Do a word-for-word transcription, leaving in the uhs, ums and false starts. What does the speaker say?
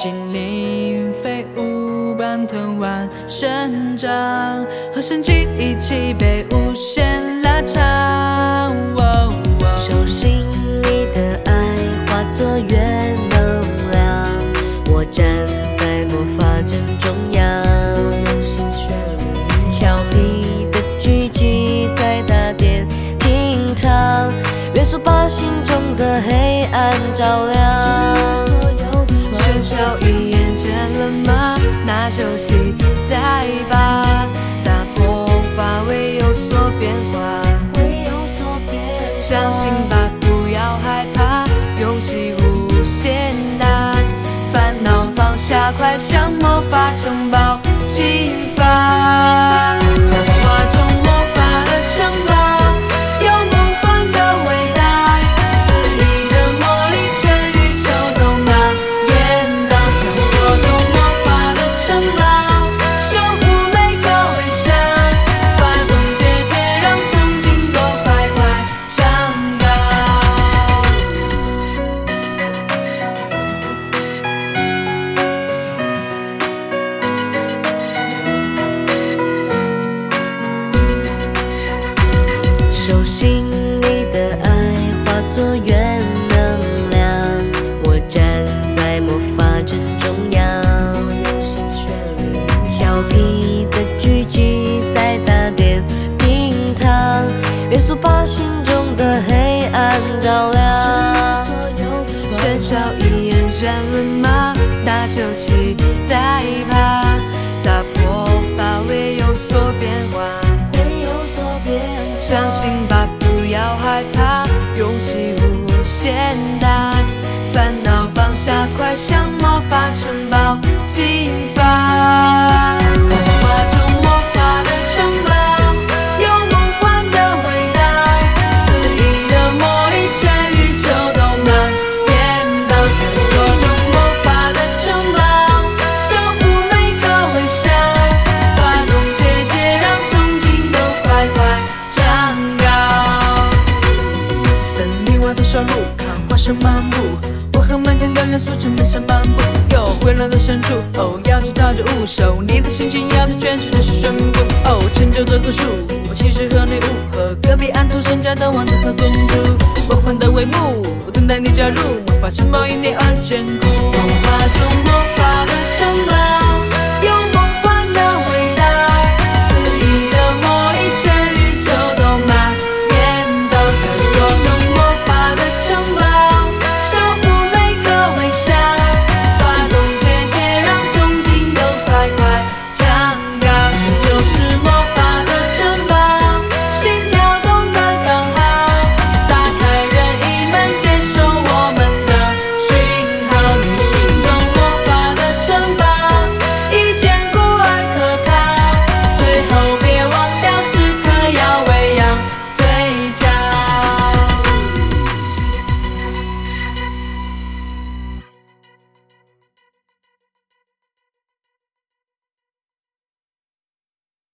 精灵飞舞般藤蔓生长，和生机一起被无限拉长。 手心里的爱化作月能量，我站在魔法阵中央，调皮的狙击在大殿厅堂，元素把心中的黑暗照亮。 喧嚣一眼见了吗？那就期待吧，打破法未有所变化，相信吧，不要害怕，勇气无限大，烦恼放下，快向魔法城堡进发。童话中魔法的城堡，有梦幻的伟大，肆意的魔力全宇宙都蔓延到。传说中魔法的城堡，守护每个微笑，发动结界，让憧憬都快快长高。 手心里的爱化作月能量，我站在魔法阵中央，调皮的狙击在大殿厅堂，元素把心中的黑暗照亮。 喧嚣一眼见了吗？那就期待吧，打破法未有所变化，相信吧，不要害怕，勇气无限大，烦恼放下，快向魔法城堡进发。童话中魔法的城堡，有梦幻的伟大，肆意的魔力全宇宙都蔓延到。传说中魔法的城堡，守护每个微笑，发动结界，让憧憬都快快长高。森林外的小路，看花生漫步，我和满天的元素成本上漫步。有混乱的深处，哦，要去踏着舞手，你的心情要在全世界宣布。哦，成就这棵树，我其实和你舞，和隔壁安徒生家的王子和公主，魔幻的帷幕，等待你加入，魔法城堡因你而坚固。